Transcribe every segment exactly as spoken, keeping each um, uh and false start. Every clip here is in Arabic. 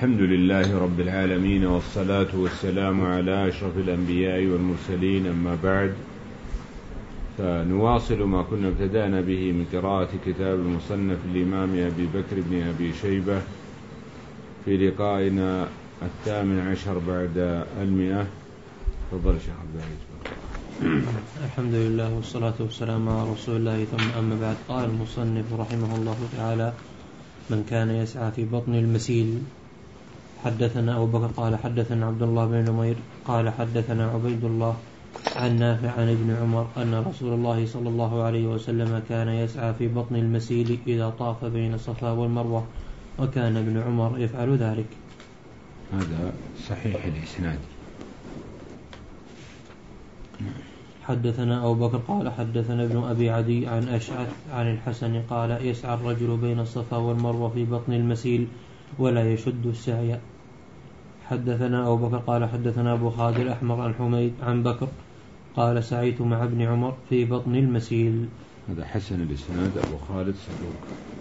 الحمد لله رب العالمين، والصلاة والسلام على أشرف الأنبياء والمرسلين، أما بعد، فنواصل ما كنا ابتدأنا به من قراءة كتاب المصنف الإمام أبي بكر بن أبي شيبة في لقائنا الثامن عشر بعد المئة. تفضل شيخ عبد العزيز. الحمد لله والصلاة والسلام على رسول الله، ثم أما بعد. قال المصنف رحمه الله تعالى: من كان يسعى في بطن المسيل. حدثنا أبو بكر قال حدثنا عبد الله بن نمير قال حدثنا عبيد الله عن نافع عن ابن عمر أن رسول الله صلى الله عليه وسلم كان يسعى في بطن المسيل إذا طاف بين الصفا والمروة، وكان ابن عمر يفعل ذلك. هذا صحيح الإسناد. حدثنا أبو بكر قال حدثنا ابن أبي عدي عن أشعث عن الحسن قال: يسعى الرجل بين الصفا والمروة في بطن المسيل ولا يشد السعي. حدثنا أبو بكر قال حدثنا أبو خالد الأحمر عن حميد عن بكر قال: سعيت مع ابن عمر في بطن المسيل. هذا حسن الإسناد، أبو خالد صدوق.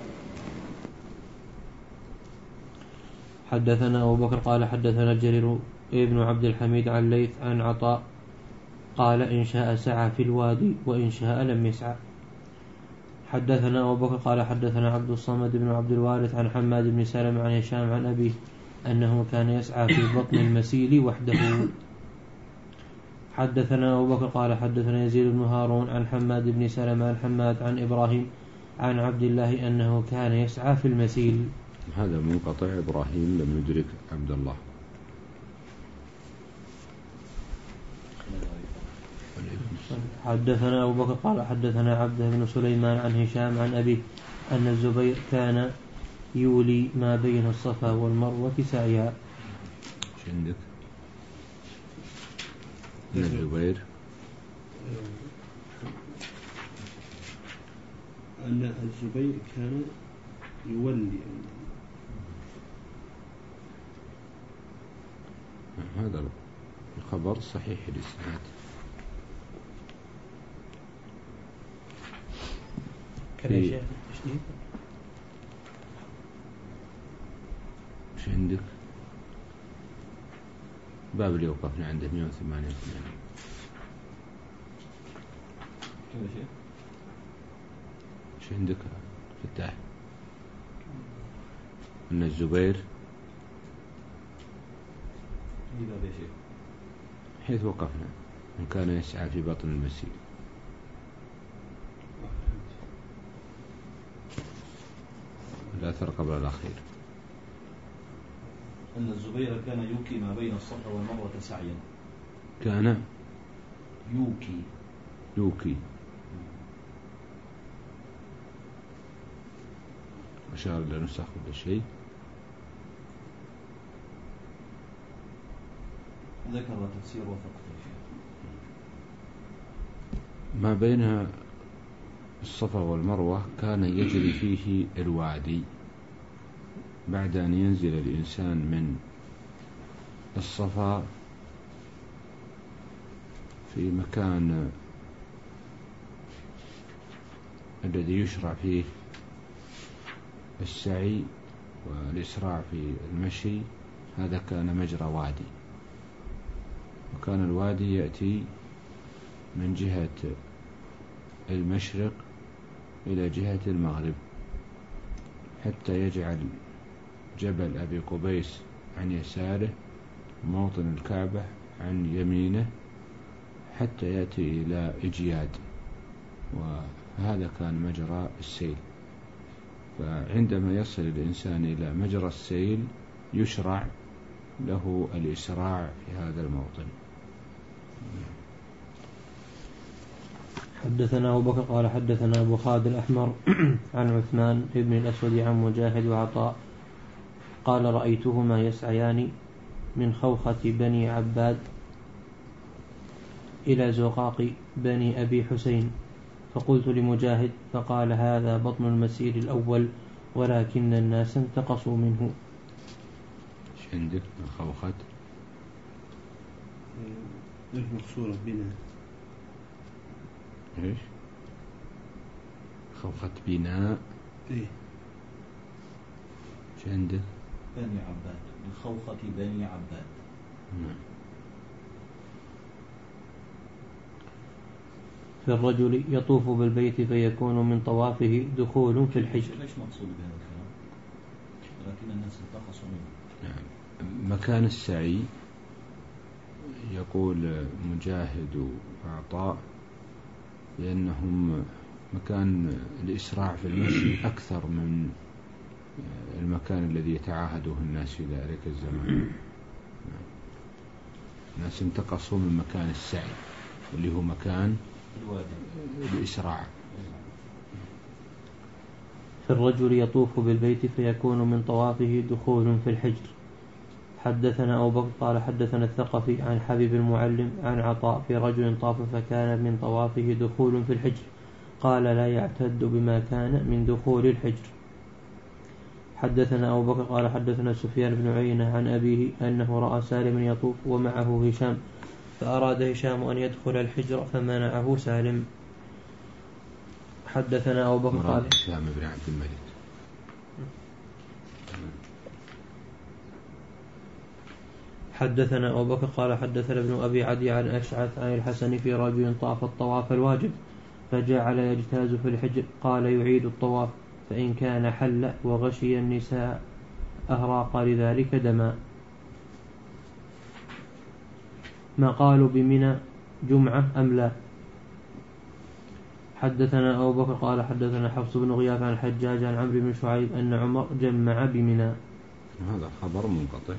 حدثنا أبو بكر قال حدثنا جرير ابن عبد الحميد عن ليث عن عطاء قال: إن شاء سعى في الوادي وإن شاء لم يسعى. حدثنا أبو بكر قال حدثنا عبد الصمد بن عبد الوارث عن حماد بن سلمة عن هشام عن أبيه أنه كان يسعى في بطن المسيل وحده. حدثنا أبو بكر قال حدثنا يزيد بن هارون عن حماد بن سلمة عن حماد عن إبراهيم عن عبد الله أنه كان يسعى في المسيل. هذا منقطع، إبراهيم لم يدرك عبد الله. حدثنا أبو بكر قال حدثنا عبده بن سليمان عن هشام عن أبيه أن الزبير كان يولي ما بين الصفا والمروة سعيا. ايش عندك؟ أن الزبير أن الزبير كان يولي. هذا الخبر صحيح الإسناد. كان يا شيخ تشديد. ايش عندك؟ باب اللي وقفنا عنده مئة وثمانية وثمانين. كيف يا شيخ؟ ايش عندك فتاح؟ أن الزبير باب يا شيخ حيث وقفنا من كان يسعى في بطن المسيل. الأثر قبل الأخير. أن الزبير كان يوكي ما بين الصفا والمروة سعيا. كان يوكي يوكي أشار إلى نسخ ولا شيء. ذكر تفسير وفقه ما بين الصفا والمروة كان يجري فيه الوادي بعد أن ينزل الإنسان من الصفا في مكان الذي يشرع فيه السعي والإسراع في المشي. هذا كان مجرى وادي، وكان الوادي يأتي من جهة المشرق إلى جهة المغرب حتى يجعل جبل أبي قبيس عن يساره، موطن الكعبة عن يمينه، حتى يأتي إلى إجياد، وهذا كان مجرى السيل. فعندما يصل الإنسان إلى مجرى السيل يشرع له الإسراع في هذا الموطن. حدثنا أبو بكر قال حدثنا أبو خالد الأحمر عن عثمان بن الأسود عن مجاهد وعطاء قال: رأيتهما يسعيان من خوخة بني عباد إلى زقاق بني أبي حسين، فقلت لمجاهد فقال: هذا بطن المسير الأول ولكن الناس انتقصوا منه. ايش عندك من خوخة؟ مكسورة بنا. ايش؟ خوخة بناء. ايه. ايش عندك؟ بني عباد. من خوخة بني عباد. في الرجل يطوف بالبيت فيكون من طوافه دخول في الحجر. ليش مقصود بهذا الكلام؟ لكن الناس انتقصوا منه. مكان السعي يقول مجاهد وعطاء لأنهم مكان الإسراع في المشي أكثر من المكان الذي يتعاهده الناس في ذلك الزمان. الناس انتقصوا من مكان السعي اللي هو مكان الإسراع. في الرجل يطوف بالبيت فيكون من طوافه دخول في الحجر. حدثنا أبو بكر قال حدثنا الثقفي عن حبيب المعلم عن عطاء في رجل طاف فكان من طوافه دخول في الحجر قال لا يعتد بما كان من دخول الحجر. حدثنا أبو بكر قال حدثنا سفيان بن عيينة عن أبيه أنه رأى سالما يطوف ومعه هشام فأراد هشام أن يدخل الحجر فمنعه سالم. حدثنا أبو بكر قال هشام بن عبد الملك. حدثنا أبو بكر قال حدثنا ابن أبي عدي عن أشعث عن الحسن في رجل طاف الطواف الواجب فجعل يجتاز في الحجر قال يعيد الطواف فإن كان حل وغشي النساء أهراق لذلك دما. ما قالوا بمنى جمعة أم لا. حدثنا أبو بكر قال حدثنا حفص بن غياث عن الحجاج عن عمرو بن شعيب أن عمر جمع بمنى. هذا خبر منقطع،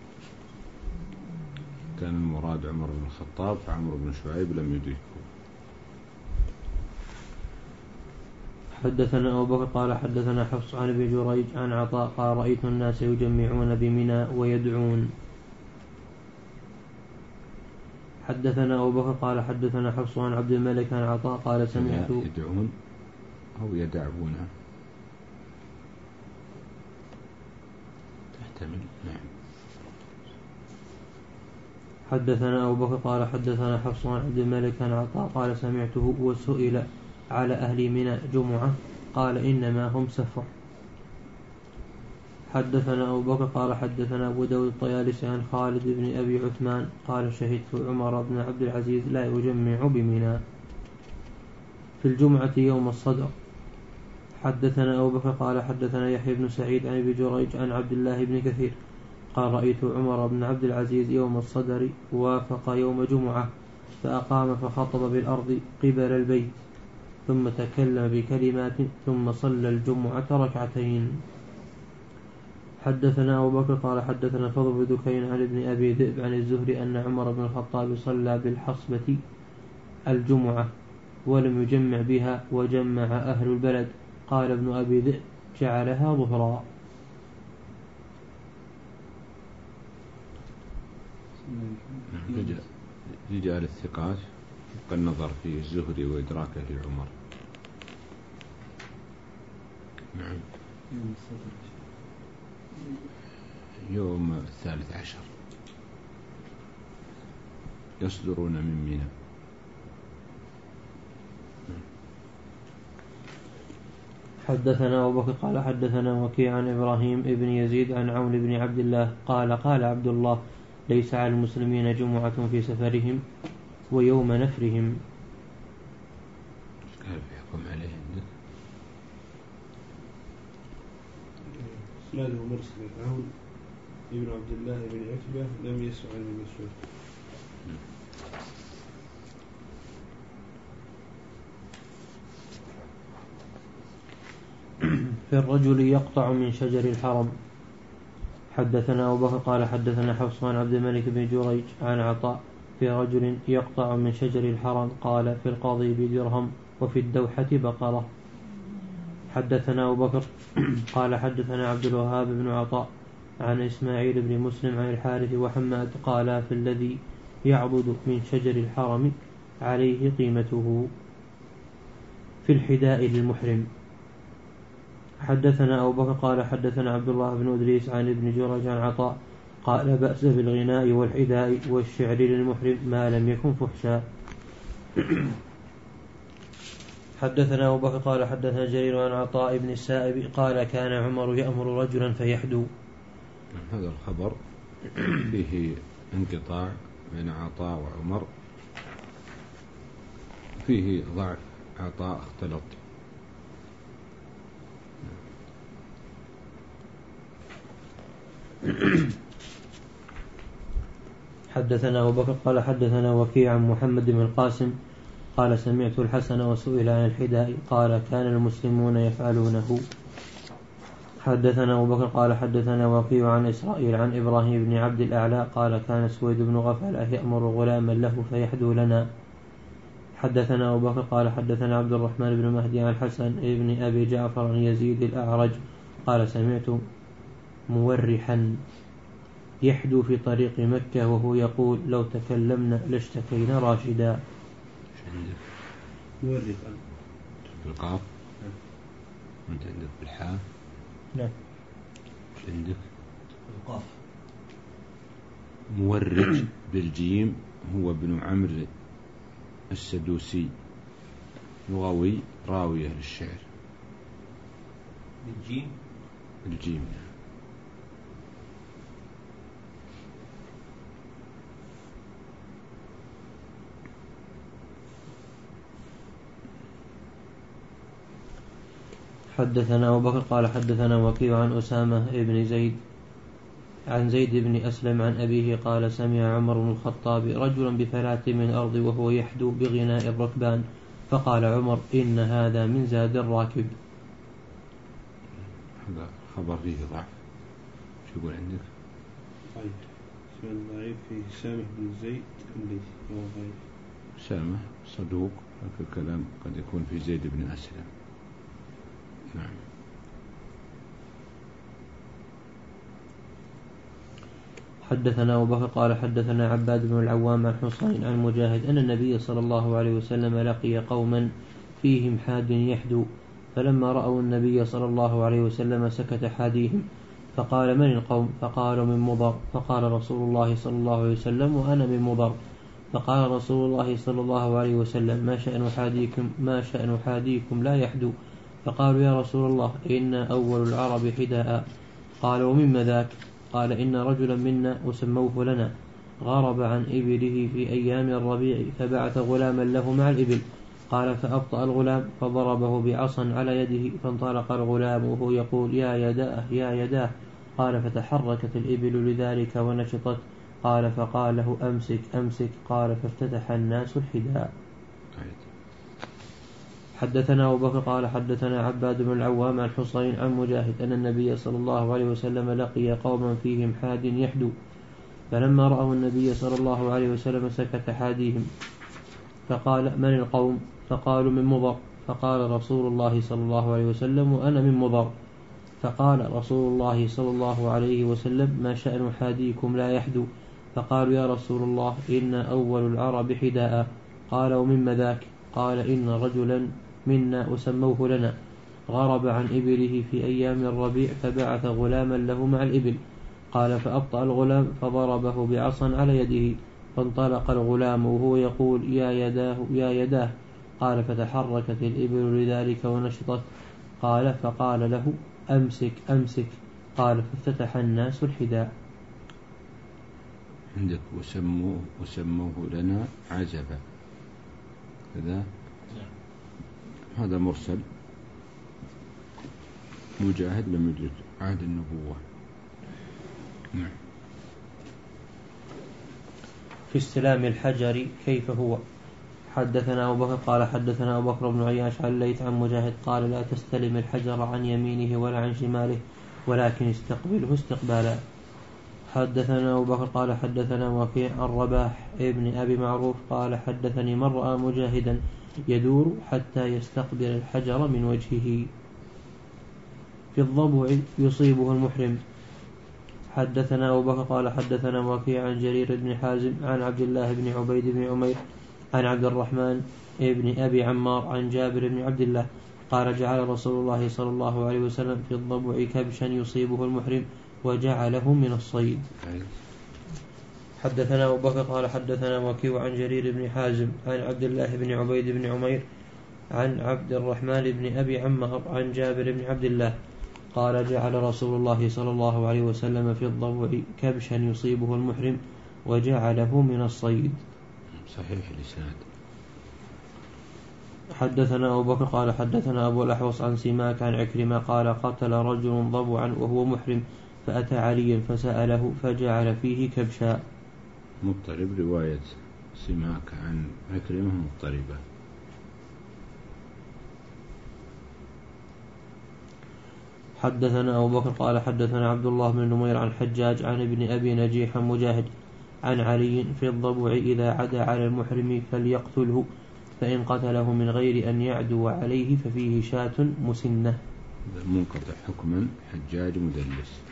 كان المراد عمر بن الخطاب فعمرو بن شعيب لم يدركه. حدثنا أبو بكر قال حدثنا حفص عن ابن جريج عن عطاء قال رأيت الناس يجمعون بمنى ويدعون. حدثنا أبو بكر قال حدثنا حفص عن عبد الملك عن عطاء قال سمعت يدعون أو يدعون تحتمل. نعم. حدثنا أبو بكر قال حدثنا حفص عن عبد الملك عن عطاء قال سمعته وسئل على أهل منى جمعة قال إنما هم سفر. حدثنا أبو بكر قال حدثنا أبو داود الطيالسي عن خالد بن أبي عثمان قال شهدت عمر بن عبد العزيز لا يجمع بمنى في الجمعة يوم الصدر. حدثنا أبو بكر قال حدثنا يحيى بن سعيد عن ابي جريج عن عبد الله بن كثير قال رأيت عمر بن عبد العزيز يوم الصدر وافق يوم جمعة فأقام فخطب بالأرض قبل البيت ثم تكلم بكلمات ثم صلى الجمعة ركعتين. حدثنا أبو بكر قال حدثنا فضل بن دكين عن ابن أبي ذئب عن الزهري أن عمر بن الخطاب صلى بالحصبة الجمعة ولم يجمع بها وجمع أهل البلد. قال ابن أبي ذئب جعلها ظهرا. رجال الثقات قد نظر في الزهري وإدراكه لعمر. نعم. يوم الثالث عشر يصدرون من منى. حدثنا أبو بكر قال حدثنا وكيع عن إبراهيم ابن يزيد عن عون بن عبد الله قال قال عبد الله ليس على المسلمين جمعة في سفرهم ويوم نفرهم. كيف يحكم عليه عندك؟ إسناده مرسل عون ابن عبد الله بن عتبة لم يسمع من مسعود. في الرجل يقطع من شجر الحرم. حدثنا أبو بكر قال حدثنا حفص عن عبد الملك بن جريج عن عطاء في رجل يقطع من شجر الحرم قال في القاضي بدرهم وفي الدوحة بقرة. حدثنا أبو بكر قال حدثنا عبد الوهاب بن عطاء عن إسماعيل بن مسلم عن الحارث وحماد قال في الذي يعبد من شجر الحرم عليه قيمته في الحداء للمحرم. حدثنا أبو بكر قال حدثنا عبد الله بن أدريس عن ابن جريج عن عطاء قال بأس بالغناء والحداء والشعر للمحرم ما لم يكن فحشا. حدثنا أبو بكر قال حدثنا جرير عن عطاء بن السائب قال كان عمر يأمر رجلا فيحدو هذا الخبر فيه انقطاع بين عطاء وعمر، فيه ضعف، عطاء اختلط. حدثنا أبو بكر قال حدثنا وكيع عن محمد بن القاسم قال سمعت الحسن وسئل عن الحداء قال كان المسلمون يفعلونه. حدثنا أبو بكر قال حدثنا وكيع عن إسرائيل عن إبراهيم بن عبد الأعلى قال كان سويد بن غفلة يأمر غلاما له فيحدو لنا. حدثنا أبو بكر قال حدثنا عبد الرحمن بن مهدي عن الحسن بن أبي جعفر عن يزيد الأعرج قال سمعت مورحا يحدو في طريق مكة وهو يقول لو تكلمنا لاشتكينا راشدا. مورحا بالقاف أنت عندك بالحاء؟ نعم. ايش عندك؟ القاف. مورج بالجيم هو ابن عمرو السدوسي لغوي راوية للشعر. بالجيم؟ الجيم. حدثنا أبو بكر قال حدثنا وكيع عن أسامة بن زيد عن زيد بن أسلم عن أبيه قال سمع عمر بن الخطاب رجلا بفلاة من الأرض وهو يحدو بغناء الركبان فقال عمر إن هذا من زاد الراكب. هذا خبر فيه ضعف. شو يقول عندك؟ طيب اسم ضعيف فيه سامح بن زيد الليثي هو ضعيف. سامح صدوق لكن الكلام قد يكون في زيد بن أسلم. نعم. حدثنا أبو بكر قال حدثنا عباد بن العوام عن حصين عن مجاهد أن النبي صلى الله عليه وسلم لقي قوما فيهم حاد يحدو فلما رأوا النبي صلى الله عليه وسلم سكت حاديهم فقال من القوم فقالوا من مضر فقال رسول الله صلى الله عليه وسلم وأنا من مضر فقال رسول الله صلى الله عليه وسلم ما شأن حاديكم ما شأن حاديكم لا يحدو فقالوا يا رسول الله إن أول العرب حداء قال ومما ذاك قال إن رجلا منا وسموه لنا غرب عن إبله في أيام الربيع فبعث غلاما له مع الإبل قال فأبطأ الغلام فضربه بعصا على يده فانطلق الغلام وهو يقول يا يداه يا يداه قال فتحركت الإبل لذلك ونشطت قال فقال له أمسك أمسك قال فافتتح الناس الحداء. حدثنا أبو بكر قال حدثنا عباد بن العوام عن حصين عن مجاهد أن النبي صلى الله عليه وسلم لقي قوما فيهم حاد يحدو فلما رأوا النبي صلى الله عليه وسلم سكت حاديهم فقال من القوم فقالوا من مضر فقال رسول الله صلى الله عليه وسلم وأنا من مضر فقال رسول الله صلى الله عليه وسلم ما شأن حاديكم لا يحدو فقالوا يا رسول الله إن أول العرب حداء قال ومما ذاك قال إن رجلا منا وسموه لنا غرب عن إبله في أيام الربيع فبعث غلاما له مع الإبل قال فأبطأ الغلام فضربه بعصا على يده فانطلق الغلام وهو يقول يا يداه يا يداه قال فتحركت الإبل لذلك ونشطت قال فقال له أمسك أمسك قال فافتتح الناس الحداء. عندك وسموه وسموه لنا عجبا كذا هذا مرسل مجاهد لم يدرك عهد النبوة. نعم. في استلام الحجر كيف هو. حدثنا أبو بكر قال حدثنا أبو بكر بن عياش عن الليث عن مجاهد قال لا تستلم الحجر عن يمينه ولا عن شماله ولكن استقبله استقبالا. حدثنا أبو بكر قال حدثنا وكيع عن رباح ابن أبي معروف قال حدثني من رأى مجاهدا يدور حتى يستقبل الحجر من وجهه. في الضبع يصيبه المحرم. حدثنا أبو بكر قال حدثنا وكيع عن جرير بن حازم عن عبد الله بن عبيد بن عمير عن عبد الرحمن ابن أبي عمار عن جابر بن عبد الله قال جعل رسول الله صلى الله عليه وسلم في الضبع كبشا يصيبه المحرم وجعله من الصيد. حدثنا أبو بكر قال حدثنا وكيع عن جرير بن حازم عن عبد الله بن عبيد بن عمير عن عبد الرحمن بن أبي عمار عن جابر بن عبد الله قال جعل رسول الله صلى الله عليه وسلم في الضبع كبشا يصيبه المحرم وجعله من الصيد. صحيح الإسناد. حدثنا أبو بكر قال حدثنا أبو الأحوص عن سماك عن عكرمة قال قتل رجل ضبعا وهو محرم فأتى عليا فسأله فجعل فيه كبشا. مضطرب رواية سماك عن عكرمة مضطربة. حدثنا أبو بكر قال حدثنا عبد الله بن نمير عن حجاج عن ابن أبي نجيح مجاهد عن علي في الضبع إذا عدا على المحرم فليقتله فإن قتله من غير أن يعدو عليه ففيه شاة مسنة. منقطع حكما حجاج مدلس.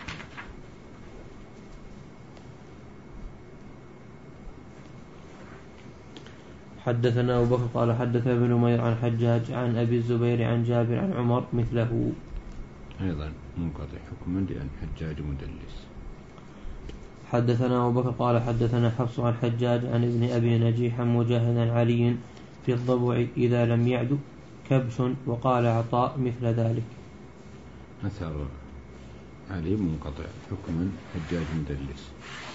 حدثنا أبو بكر قال حدثنا ابن نمير عن حجاج عن أبي الزبير عن جابر عن عمر مثله أيضا منقطع حكما لأن حجاج مدلس. حدثنا أبو بكر قال حدثنا حفص عن حجاج عن ابن أبي نجيح مجاهد عن علي في الضبع إذا لم يعد كبش وقال عطاء مثل ذلك. أثر علي منقطع حكما حجاج مدلس.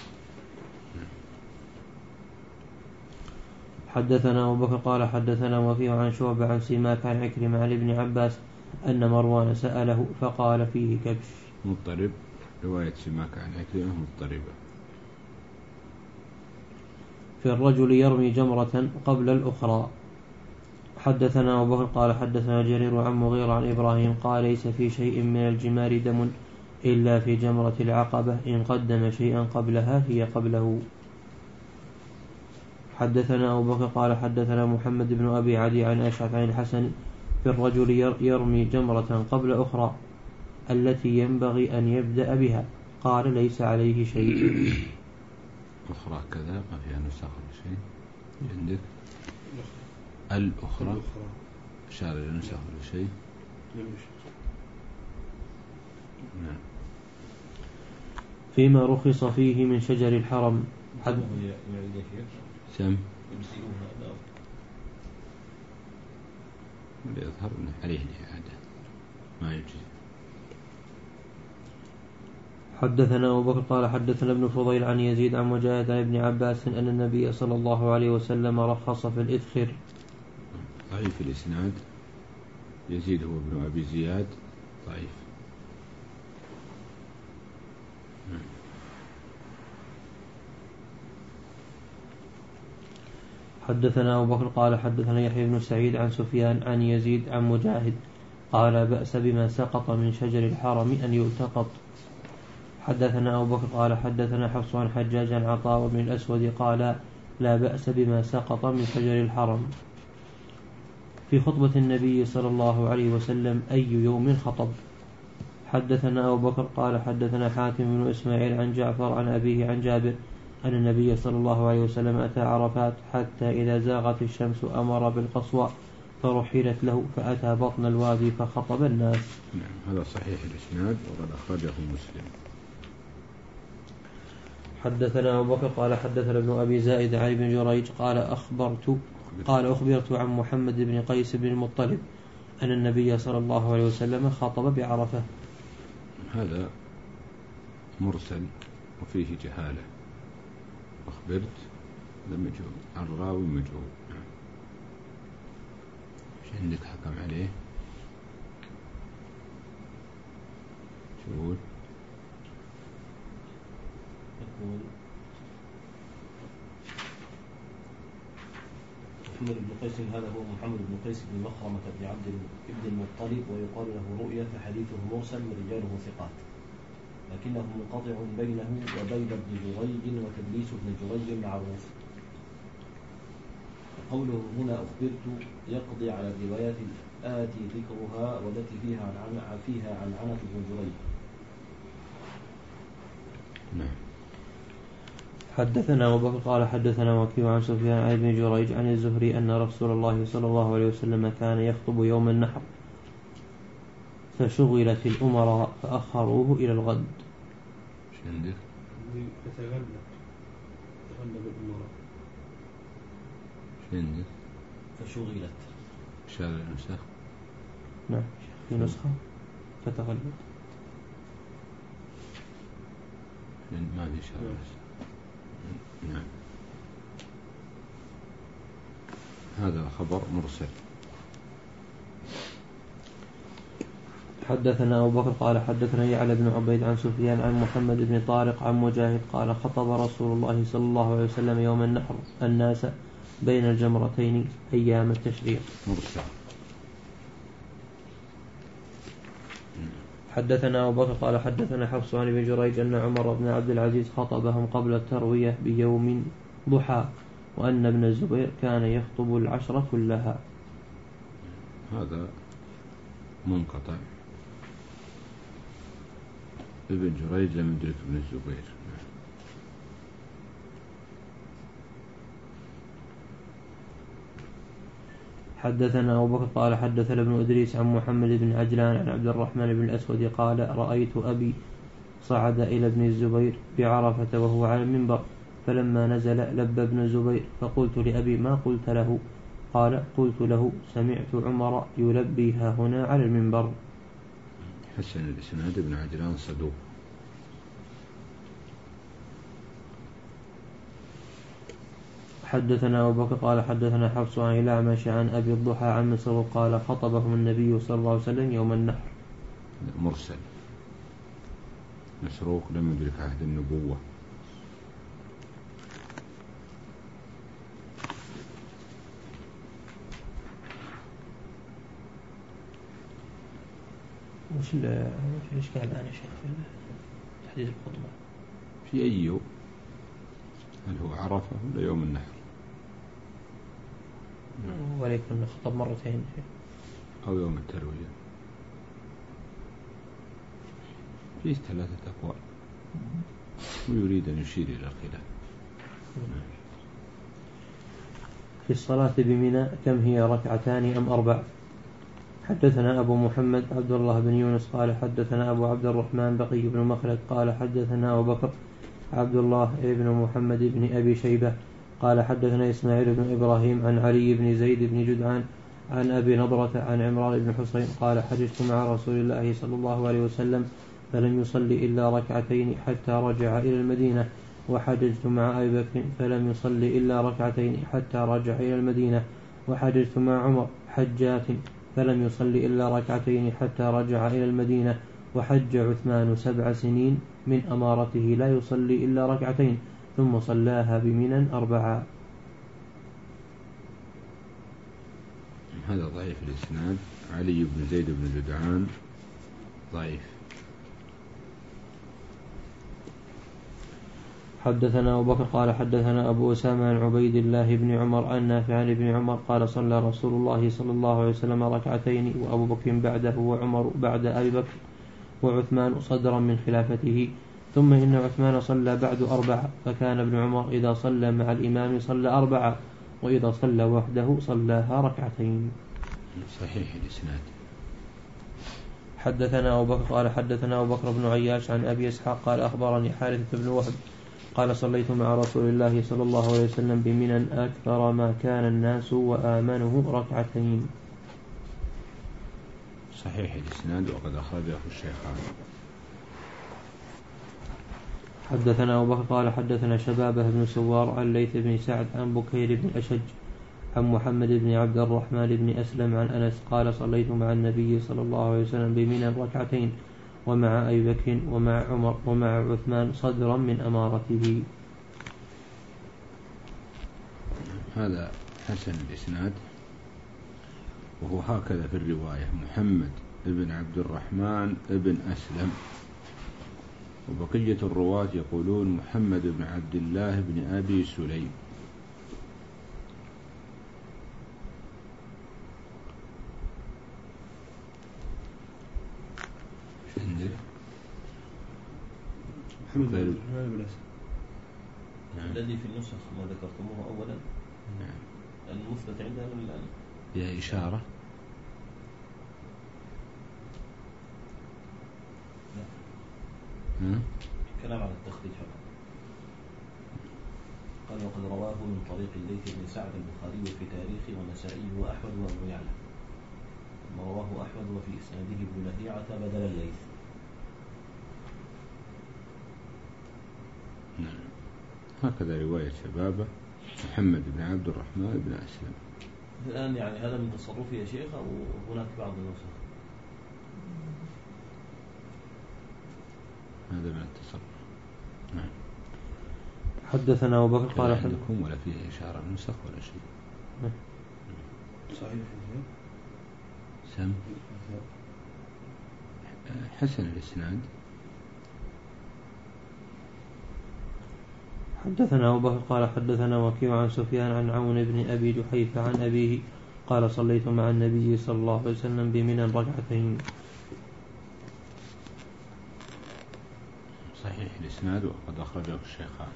حدثنا أبو بكر قال حدثنا وفيه عن شعبة عن سماك عن عكرمة عن ابن عباس أن مروان سأله فقال فيه كبش. مضطرب رواية سماك عن عكرمة مضطربة. في الرجل يرمي جمرة قبل الأخرى. حدثنا أبو بكر قال حدثنا جرير عن مغيرة عن إبراهيم قال ليس في شيء من الجمار دم إلا في جمرة العقبة إن قدم شيئا قبلها هي قبله. حدثنا أبو بكر قال حدثنا محمد بن أبي عدي عن أشعث عن الحسن في الرجل يرمي جمرة قبل أخرى التي ينبغي أن يبدأ بها قال ليس عليه شيء. أخرى كذا ما فيها نسخ شيء عندك الأخرى أشار إلى نسخ شيء. نعم. فيما رخص فيه من شجر الحرم. حد سم يظهر أنه عليه الإعادة ما يجزي. حدثنا أبو بكر قال حدثنا ابن فضيل عن يزيد عن مجاهد عن ابن عباس أن النبي صلى الله عليه وسلم رخص في الإذخر. ضعيف الإسناد. يزيد هو ابن أبي زياد ضعيف. حدثنا أبو بكر قال حدثنا يحيى بن سعيد عن سفيان عن يزيد عن مجاهد قال لا بأس بما سقط من شجر الحرم أن يلتقط. حدثنا أبو بكر قال حدثنا حفص عن حجاج عن عطاء بن الأسود قال لا بأس بما سقط من شجر الحرم. في خطبة النبي صلى الله عليه وسلم أي يوم خطب. حدثنا أبو بكر قال حدثنا حاتم بن إسماعيل عن جعفر عن أبيه عن جابر أن النبي صلى الله عليه وسلم أتى عرفات حتى إذا زاغت الشمس أمر بالقصوى فرحلت له فأتى بطن الوادي فخطب الناس. نعم هذا صحيح الإسناد وقد أخرجه مسلم. حدثنا أبو بكر قال حدثنا ابن أبي زائد عن ابن جريج قال أخبرت قال أخبرت عن محمد بن قيس بن المطلب أن النبي صلى الله عليه وسلم خطب بعرفة. هذا مرسل وفيه جهالة. أخبرت هذا مجهول الراوي مجهول. ايش عندك حكم عليه؟ شو يقول محمد بن قيس هذا هو محمد بن قيس بن مخرمة بن عبد بن المطلب ويقال له رؤية فحديثه مرسل ورجاله ثقات لكنه منقطع بينه وبين ابن جريج وتدليس ابن جريج معروف. قوله هنا أخبرت يقضي على الروايات الآتي ذكرها والتي فيها عن فيها عن عنة بن جريج. نعم. حدثنا أبو بكر قال حدثنا وكيع عن سفيان عن ابن جريج عن الزهري أن رسول الله صلى الله عليه وسلم كان يخطب يوم النحر فشغلت الأمراء فأخروه إلى الغد. ايش عندك؟ يتغلب يتغلب الأمراء. ايش عندك؟ فشغلت شارع النسخ. نعم في نسخة فتغلب. ما في شارع. نعم. هذا خبر مرسل. حدثنا أبو بكر قال حدثنا يعلى بن عبيد عن سفيان عن محمد بن طارق عن مجاهد قال خطب رسول الله صلى الله عليه وسلم يوم النحر الناس بين الجمرتين أيام التشريق. مرسل. حدثنا أبو بكر قال حدثنا حفص عن ابن جريج أن عمر بن عبد العزيز خطبهم قبل التروية بيوم ضحى وأن ابن الزبير كان يخطب العشر كلها. هذا منقطع. ابن جريج لم يدرك ابن الزبير. حدثنا أبو بكر قال حدثنا ابن إدريس عن محمد بن عجلان عن عبد الرحمن بن الأسود قال رأيت أبي صعد إلى ابن الزبير بعرفة وهو على المنبر فلما نزل لبى ابن الزبير فقلت لأبي ما قلت له؟ قال قلت له سمعت عمر يلبي ها هنا على المنبر. حسن الإسناد ابن عجلان صدوق. حدثنا أبو بكر قال حدثنا حفص عن الأعمش عن أبي الضحى عن مسروق قال خطبهم النبي صلى الله عليه وسلم يوم النحر. مرسل. مسروق لم يدرك عهد النبوة. وش الإشكال الآن يا شيخ في تحديد الخطبة؟ في أي يوم؟ هل هو عرفة ولا يوم النحر؟ ولكن خطب مرتين أو يوم التروية. فيه ثلاثة أقوال ويريد أن يشير إلى الخلاف. في الصلاة بمنى كم هي ركعتان أم أربع؟ حدثنا أبو محمد عبد الله بن يونس قال حدثنا أبو عبد الرحمن بقي بن مخلد قال حدثنا أبو بكر عبد الله بن محمد بن أبي شيبة قال حدثنا إسماعيل بن إبراهيم عن علي بن زيد بن جدعان عن أبي نضرة عن عمران بن حسين قال حججت مع رسول الله صلى الله عليه وسلم فلم يصلي إلا ركعتين حتى رجع إلى المدينة وحججت مع أبي بكر فلم يصلي إلا ركعتين حتى رجع إلى المدينة وحججت مع عمر حجات فلم يصلي إلا ركعتين حتى رجع إلى المدينة وحج عثمان سبع سنين من أمارته لا يصلي إلا ركعتين ثم صلاها بمنى أربعة. هذا ضعيف الإسناد. علي بن زيد بن جدعان ضعيف. حدثنا أبو بكر قال حدثنا أبو أسامة عن عبيد الله بن عمر عن نافع عن ابن عمر قال صلى رسول الله صلى الله عليه وسلم ركعتين وأبو بكر بعده وعمر بعد أبي بكر وعثمان صدرا من خلافته ثم إن عثمان صلى بعد أربعة فكان ابن عمر إذا صلى مع الإمام صلى أربعة وإذا صلى وحده صلاها ركعتين. صحيح الإسناد. حدثنا أبو بكر قال حدثنا أبو بكر بن عياش عن أبي إسحاق قال أخبرني حارثة بن وهب قال صليت مع رسول الله صلى الله عليه وسلم بمنى أكثر ما كان الناس وآمنه ركعتين. صحيح الإسناد وقد أخرجه الشيخان. حدثنا أبو بكر قال حدثنا شبابه بن سوار عن ليث بن سعد عن بكير بن أشج عن محمد بن عبد الرحمن بن أسلم عن أنس قال صليت مع النبي صلى الله عليه وسلم بمنى ركعتين ومع أبي بكر ومع عمر ومع عثمان صدرا من أمارته. هذا حسن الإسناد وهو هكذا في الرواية محمد بن عبد الرحمن بن أسلم وبقية الرواة يقولون محمد بن عبد الله بن أبي سليم. محمد بن الرحمن بن أسلم نعم. الذي في النسخ ما ذكرتموه أولا نعم. المثبت عندنا من الآن فيها إشارة لا. كلام على التخريج فقط. قال وقد رواه من طريق الليث بن سعد البخاري في تاريخه والنسائي وأحمد وابن يعلى ثم رواه أحمد وفي إسناده ابن لهيعة بدل الليث. نعم. هكذا رواية شبابه محمد بن عبد الرحمن بن أسلم. الآن يعني هذا من تصرفي يا شيخ أو هناك بعض النسخ؟ هذا من التصرف. نعم. حدثنا أبو بكر قال عندكم ولا فيه إشارة نسخ ولا شيء؟ صحيح. سم حسن الإسناد. حدثنا أبو بكر قال حدثنا وكيع عن سفيان عن عون بن أبي جحيفة عن أبيه قال صليت مع النبي صلى الله عليه وسلم بمنى ركعتين. صحيح الإسناد وقد أخرجه الشيخان.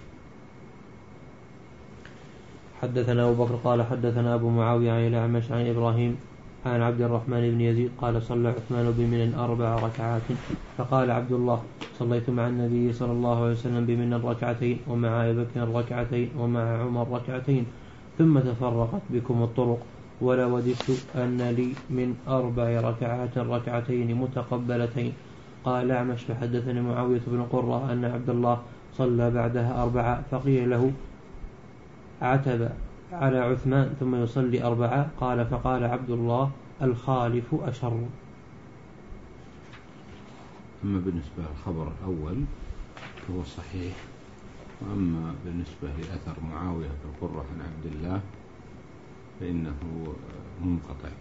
حدثنا أبو بكر قال حدثنا أبو معاوية عن الأعمش عن إبراهيم عن عبد الرحمن بن يزيد قال صلى عثمان بمنى أربع ركعات فقال عبد الله صليت مع النبي صلى الله عليه وسلم بمنى ركعتين ومع أبي بكر ركعتين ومع عمر ركعتين ثم تفرقت بكم الطرق ولا وددت أن لي من أربع ركعات ركعتين متقبلتين. قال الأعمش فحدثني معاوية بن قرة أن عبد الله صلى بعدها أربعة فقيل له عتب على عثمان ثم يصلي أربعة. قال فقال عبد الله الخالف أشر. أما بالنسبة للخبر الأول فهو صحيح، وأما بالنسبة لأثر معاوية بن قرة عن عبد الله فإنه منقطع.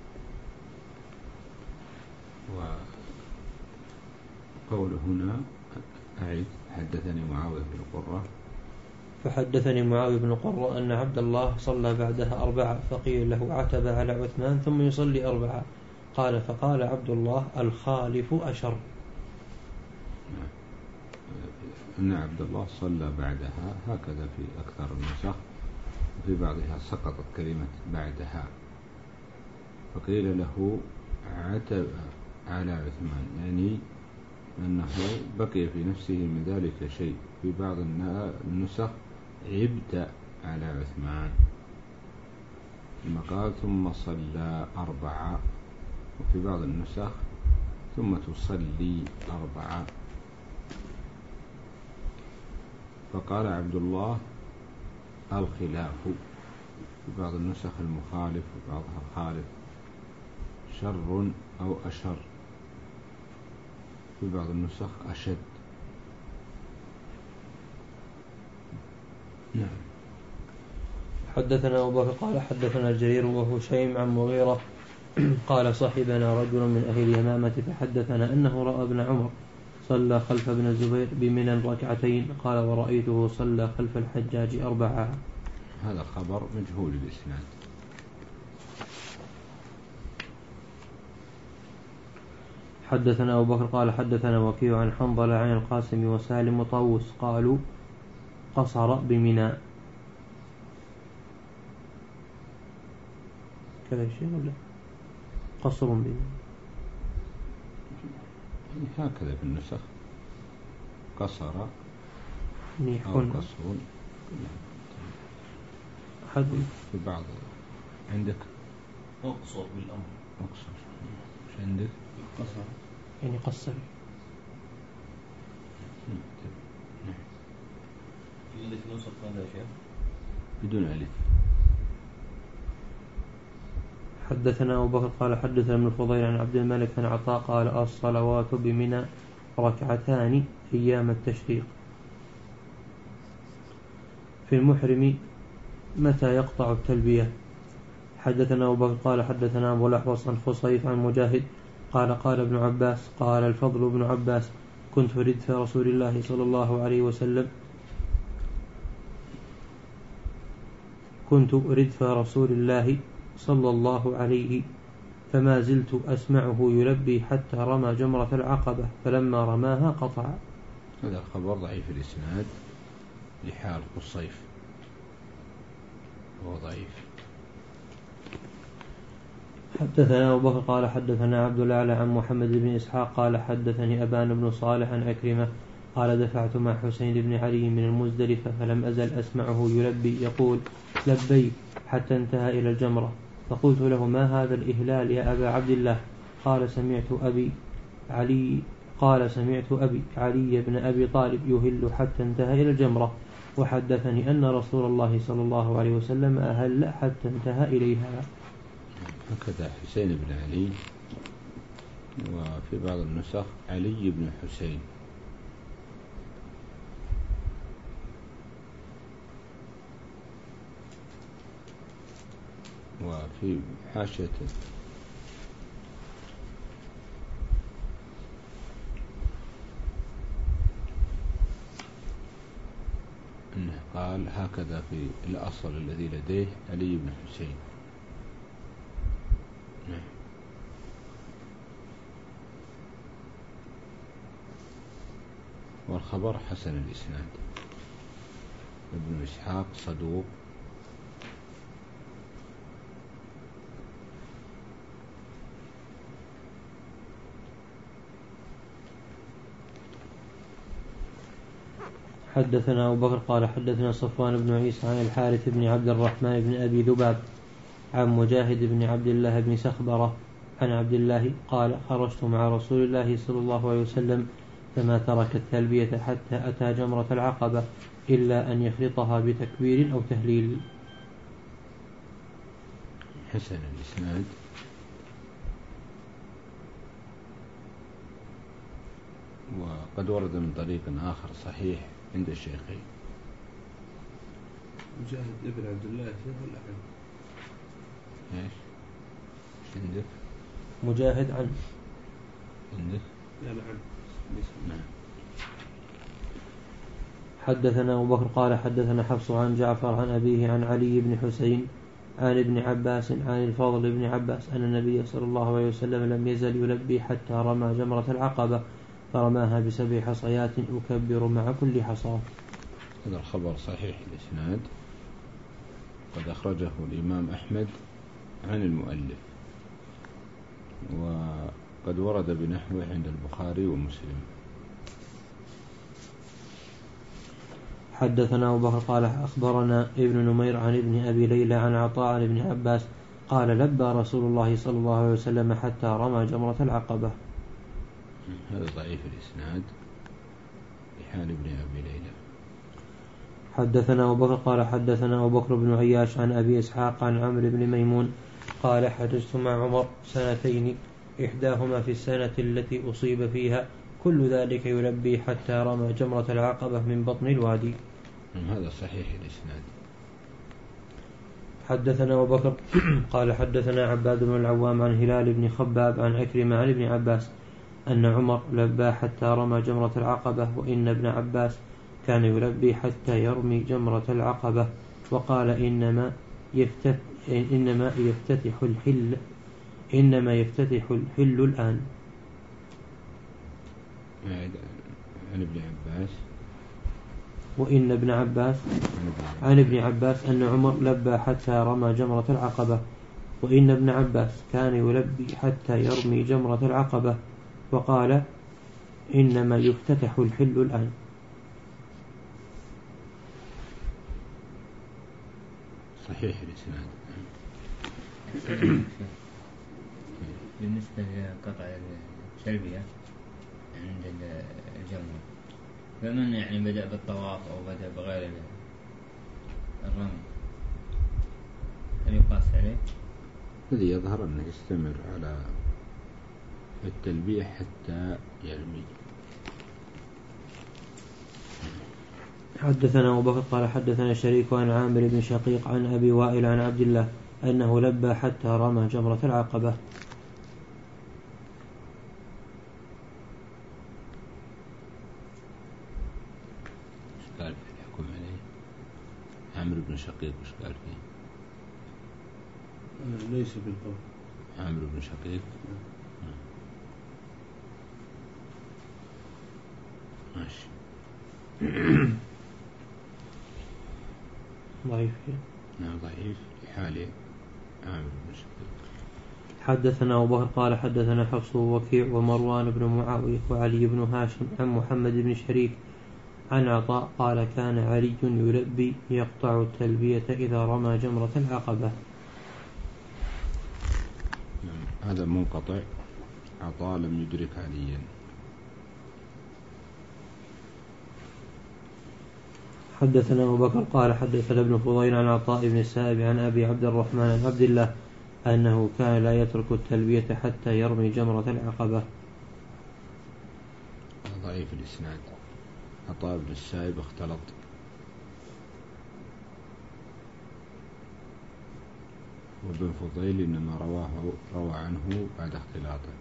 وقوله هنا أعد حدثني معاوية بن قرة فحدثني معاوية بن قرة أن عبد الله صلى بعدها أربعة فقيل له عتب على عثمان ثم يصلي أربعة. قال فقال عبد الله الخالف أشر. أن عبد الله صلى بعدها هكذا في أكثر النسخ، وفي بعضها سقطت كلمة بعدها فقيل له عتب على عثمان، يعني أنه بقي في نفسه من ذلك شيء. في بعض النسخ عبت على عثمان ثم قال ثم صلى أربعة، وفي بعض النسخ ثم تصلي أربعة. فقال عبد الله الخلاف، في بعض النسخ المخالف وبعضها الخالف، شر أو أشر، في بعض النسخ أشد. نعم. حدثنا أبو بكر قال حدثنا الجرير وهشيم عن مغيرة قال صحبنا رجل من أهل اليمامة فحدثنا أنه رأى ابن عمر صلى خلف ابن الزبير بمنى ركعتين قال ورأيته صلى خلف الحجاج أربعة. هذا خبر مجهول الإسناد. حدثنا أبو بكر قال حدثنا وكيع عن حنظلة عن القاسم وسالم وطاووس قالوا قصر بمنى. كذا شيء ولا قصر بمنى؟ هكذا في النسخ قصر أو قصر. حد في بعض عندك أقصر بالأمر. أقصر مش عندك قصر يعني قصر. في عندك نسخ ماذا يا شيخ؟ بدون ألف. حدثنا أبو بكر قال حدثنا ابن الفضيل عن عبد الملك عن عطاء قال الصلوات بمنى ركعتان أيام التشريق. في المحرم متى يقطع التلبية. حدثنا أبو بكر قال حدثنا أبو الأحوص عن خصيف عن مجاهد قال قال ابن عباس قال الفضل بن عباس كنت ردف رسول الله صلى الله عليه وسلم كنت ردف رسول الله صلى الله عليه فما زلت أسمعه يلبي حتى رمى جمرة العقبة فلما رماها قطع. هذا الخبر ضعيف الإسناد لحال قصيف، هو ضعيف. حدثنا أبو بكر قال حدثنا عبد الأعلى عن محمد بن إسحاق قال حدثني أبان بن صالح عن أكرمة قال دفعت مع حسين بن علي من المزدلفة فلم أزل أسمعه يلبي يقول لبيك حتى انتهى إلى الجمرة فقلت له ما هذا الإهلال يا أبا عبد الله؟ قال سمعت أبي علي قال سمعت أبي علي بن أبي طالب يهل حتى انتهى إلى الجمرة، وحدثني أن رسول الله صلى الله عليه وسلم أهل حتى انتهى إليها. هكذا حسين بن علي، وفي بعض النسخ علي بن حسين. وفي حاشية أنه قال هكذا في الأصل الذي لديه علي بن حسين. والخبر حسن الإسناد. ابن إسحاق صدوق، حدثنا أبو بكر قال حدثنا صفوان بن عيسى عن الحارث بن عبد الرحمن بن أبي ذباب عن مجاهد بن عبد الله بن سخبرة عن عبد الله قال خرجت مع رسول الله صلى الله عليه وسلم فما ترك التلبية حتى أتى جمرة العقبة إلا أن يخلطها بتكبير أو تهليل. حسن الإسناد. وقد ورد من طريق آخر صحيح عند الشيخين. مجاهد ابن عبد الله شيخ ولا عن؟ ايش؟ ايش عندك؟ مجاهد عن عندك؟ لا عن. نعم. حدثنا أبو بكر قال حدثنا حفص عن جعفر عن أبيه عن علي بن حسين عن ابن عباس عن الفضل بن عباس أن النبي صلى الله عليه وسلم لم يزل يلبي حتى رمى جمرة العقبة فرماها بسبع حصيات أكبر مع كل حصاة. هذا الخبر صحيح الإسناد، قد أخرجه الإمام أحمد عن المؤلف، وقد ورد بنحوه عند البخاري ومسلم. حدثنا أبو بكر قال أخبرنا ابن نمير عن ابن أبي ليلى عن عطاء عن ابن عباس قال لبى رسول الله صلى الله عليه وسلم حتى رمى جمرة العقبة. هذا ضعيف الإسناد لحال ابن أبي ليلى. حدثنا أبو بكر قال حدثنا أبو بكر بن عياش عن أبي إسحاق عن عمرو بن ميمون قال حججت مع عمر سنتين إحداهما في السنة التي أصيب فيها كل ذلك يلبي حتى رمى جمرة العقبة من بطن الوادي. هذا صحيح الإسناد. حدثنا أبو بكر قال حدثنا عباد بن العوام عن هلال بن خباب عن عكرمة عن ابن عباس أن عمر لبى حتى رمى جمرة العقبة وإن ابن عباس كان يلبي حتى يرمي جمرة العقبة وقال إنما يفتتح, إنما يفتتح الحل إنما يفتتح الحل الآن. عن ابن عباس وإن ابن عباس عن ابن عباس أن عمر لبى حتى رمى جمرة العقبة وإن ابن عباس كان يلبي حتى يرمي جمرة العقبة وقال إنما يفتتح الحل الآن. صحيح الإسناد. بالنسبة لقطع التلبية عند الجمرة، فمن يعني بدأ بالطواف أو بدأ بغير الرمي هل يقاس عليه؟ الذي يظهر أنه يستمر على التلبية حتى يرمي. حدثنا أبو بكر قال حدثنا شريك عن عامر بن شقيق عن أبي وائل عن عبد الله أنه لبى حتى رمى جمرة العقبة. ايش قال في الحكم عليه؟ عامر بن شقيق ايش قال فيه؟ ليس بالقول. عامر بن شقيق ماشي. ضعيف. نعم ضعيف لحال عامر بن شقيق. حدثنا أبو بكر قال حدثنا حفص ووكيع ومروان بن معاوية وعلي بن هاشم عن محمد بن شريك عن عطاء قال كان علي يلبي يقطع التلبية إذا رمى جمرة العقبة. هذا منقطع. عطاء لم يدرك عليا. حدثنا أبو بكر قال حدثنا ابن فضيل عن عطاء بن السائب عن أبي عبد الرحمن عن عبد الله أنه كان لا يترك التلبية حتى يرمي جمرة العقبة. ضعيف الإسناد، عطاء بن السائب اختلط، وابن فضيل إنما رواه روى عنه بعد اختلاطه.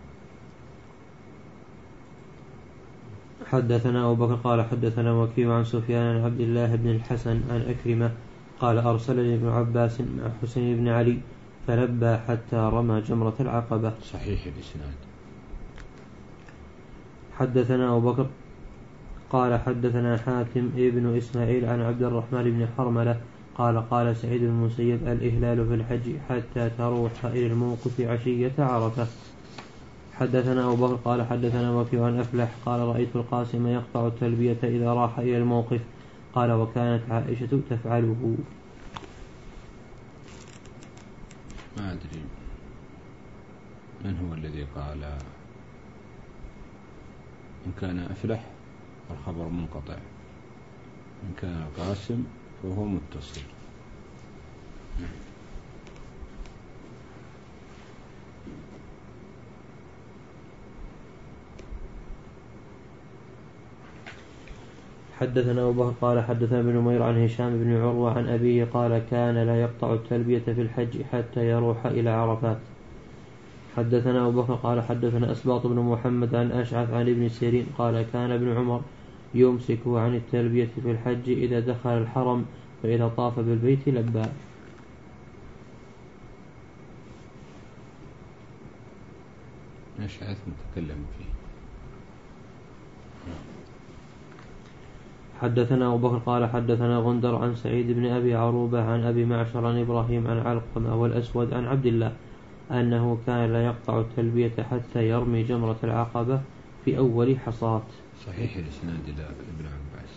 حدثنا أبو بكر قال حدثنا وكيع عن سفيان عن عبد الله بن الحسن عن أكرمة قال أرسلني ابن عباس مع حسين بن علي فلبى حتى رمى جمرة العقبة. صحيح الإسناد. حدثنا أبو بكر قال حدثنا حاتم ابن إسماعيل عن عبد الرحمن بن حرملة قال قال سعيد بن المسيب الإهلال في الحج حتى تروح إلى الموقف عشية عرفة. حدثنا أبو بكر قال حدثنا وكيع عن أفلح قال رأيت القاسم يقطع التلبية إذا راح إلى الموقف قال وكانت عائشة تفعله. ما أدري من هو الذي قال إن كان أفلح الخبر منقطع، إن كان القاسم فهو متصل. حدثنا أبو بكر قال حدثنا ابن نمير عن هشام بن عروة عن أبيه قال كان لا يقطع التلبية في الحج حتى يروح إلى عرفات. حدثنا أبو بكر قال حدثنا أسباط بن محمد عن أشعث عن ابن سيرين قال كان ابن عمر يمسك عن التلبية في الحج إذا دخل الحرم فإذا طاف بالبيت لبى. أشعث متكلم فيه. حدثنا أبو بكر قال حدثنا غندر عن سعيد بن أبي عروبة عن أبي معشر عن إبراهيم عن علقمة والأسود عن عبد الله أنه كان لا يقطع التلبية حتى يرمي جمرة العقبة في أول حصاة. صحيح الإسناد إلى ابن عباس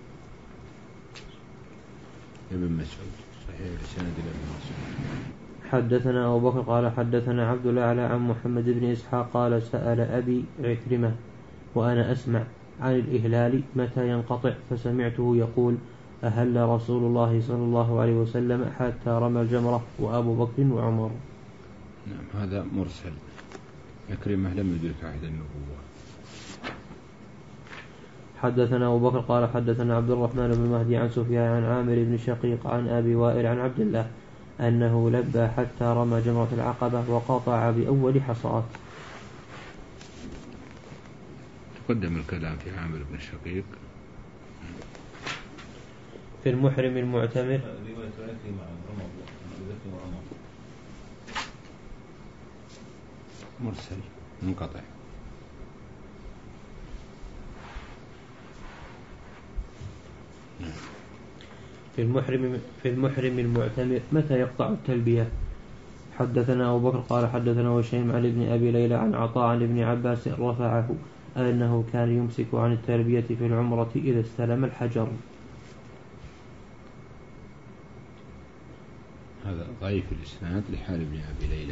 ابن مسعود. صحيح الإسناد إلى ابن مسعود. حدثنا أبو بكر قال حدثنا عبد الأعلى عن محمد بن إسحاق قال سأل أبي عكرمة وأنا أسمع عن الإهلال متى ينقطع فسمعته يقول أهل رسول الله صلى الله عليه وسلم حتى رمى الجمرة وأبو بكر وعمر. نعم هذا مرسل، عكرمة لم يدرك عهد النبوة. حدثنا أبو بكر قال حدثنا عبد الرحمن بن مهدي عن سفيان عن عامر بن شقيق عن أبي وائل عن عبد الله أنه لبى حتى رمى جمرة العقبة وقطع بأول حصاة. تقدم الكلام في عامر بن شقيق. في المحرم المعتمر مرسل منقطع. في المحرم في المحرم المعتمر متى يقطع التلبية. حدثنا أبو بكر قال حدثنا وشيم عن ابن أبي ليلى عن عطاء عن ابن عباس رفعه أنه كان يمسك عن التلبية في العمرة إذا استلم الحجر. هذا ضعيف الإسناد لحال ابن أبي ليلى.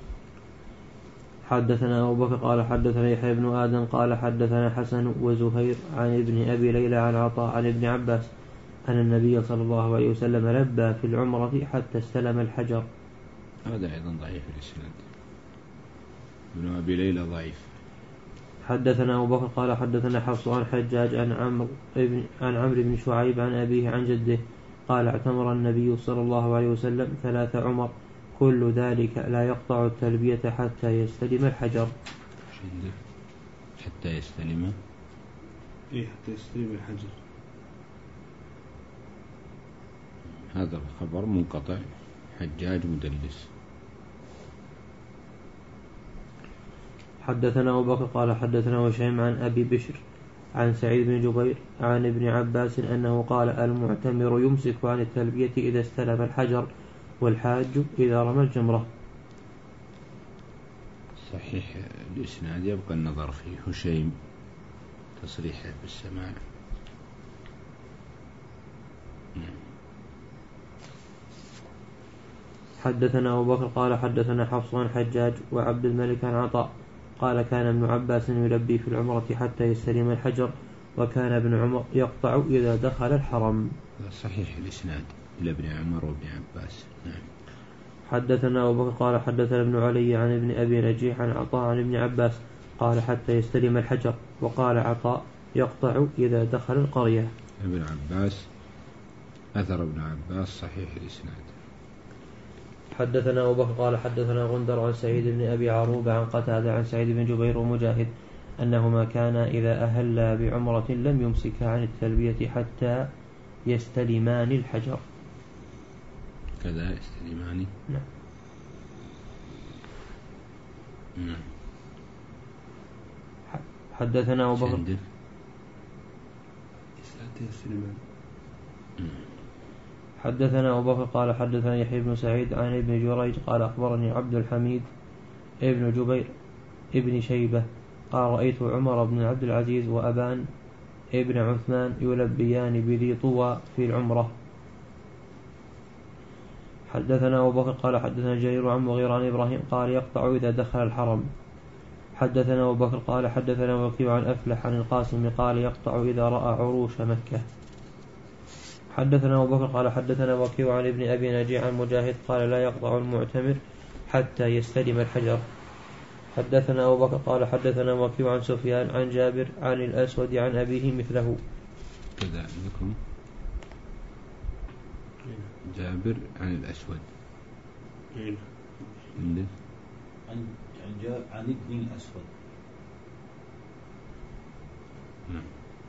حدثنا أبو بكر قال حدثنا يحيى بن آدم قال حدثنا حسن وزهير عن ابن أبي ليلى عن عطاء عن ابن عباس أن النبي صلى الله عليه وسلم لبى في العمرة حتى استلم الحجر. هذا أيضا ضعيف الإسناد، ابن أبي ليلى ضعيف. حدثنا أبو بكر قال حدثنا حفص عن حجاج عن عمرو بن عن عمرو بن شعيب عن أبيه عن جده قال اعتمر النبي صلى الله عليه وسلم ثلاث عمر كل ذلك لا يقطع التلبية حتى يستلم الحجر. حتى يستلم إيه حتى يستلم الحجر. هذا الخبر منقطع، حجاج مدلس. حدثنا أبو بكر قال حدثنا وشيم عن أبي بشر عن سعيد بن جبير عن ابن عباس أنه قال المعتمر يمسك عن التلبية إذا استلم الحجر والحاج إذا رمى الجمرة. صحيح الإسناد يبقى النظر فيه. هشيم تصريحه بالسماع. حدثنا أبو بكر قال حدثنا حفص عن حجاج وعبد الملك عن عطاء قال كان ابن عباس يلبي في العمرة حتى يستلم الحجر وكان ابن عمر يقطع إذا دخل الحرم. صحيح الإسناد إلى ابن عمر وابن عباس. نعم. حدثنا أبو بكر قال حدثنا ابن علي عن ابن أبي نجيح عن عطاء عن ابن عباس قال حتى يستلم الحجر. وقال عطاء يقطع إذا دخل القرية. ابن عباس أثر ابن عباس صحيح الإسناد. حدثنا أبو بكر قال حدثنا غندر عن سعيد بن أبي عروبة عن قتادة عن سعيد بن جبير ومجاهد أنهما كانا إذا أهلا بعمرة لم يمسكا عن التلبية حتى يستلمان الحجر. كذا يستلمان. نعم. نعم. حدثنا أبو بكر حدثنا أبو بكر قال حدثنا يحيى بن سعيد عن ابن جريج قال أخبرني عبد الحميد ابن جبير ابن شيبة قال رأيت عمر بن عبد العزيز وأبان ابن عثمان يلبيان بذي طوى في العمرة. حدثنا أبو بكر قال حدثنا جرير عن مغيرة عن إبراهيم قال يقطع إذا دخل الحرم. حدثنا أبو بكر قال حدثنا وكيع عن أفلح عن القاسم قال يقطع إذا رأى عروش مكة. حدثنا أبو بكر قال حدثنا وكيع عن ابن أبي نجيع عن مجاهد قال لا يقطع المعتمر حتى يستلم الحجر. حدثنا أبو بكر قال حدثنا وكيع عن سفيان عن جابر عن الأسود عن أبيه مثله. كذا عندكم جابر عن الأسود عن عن عن ابن الأسود. نعم.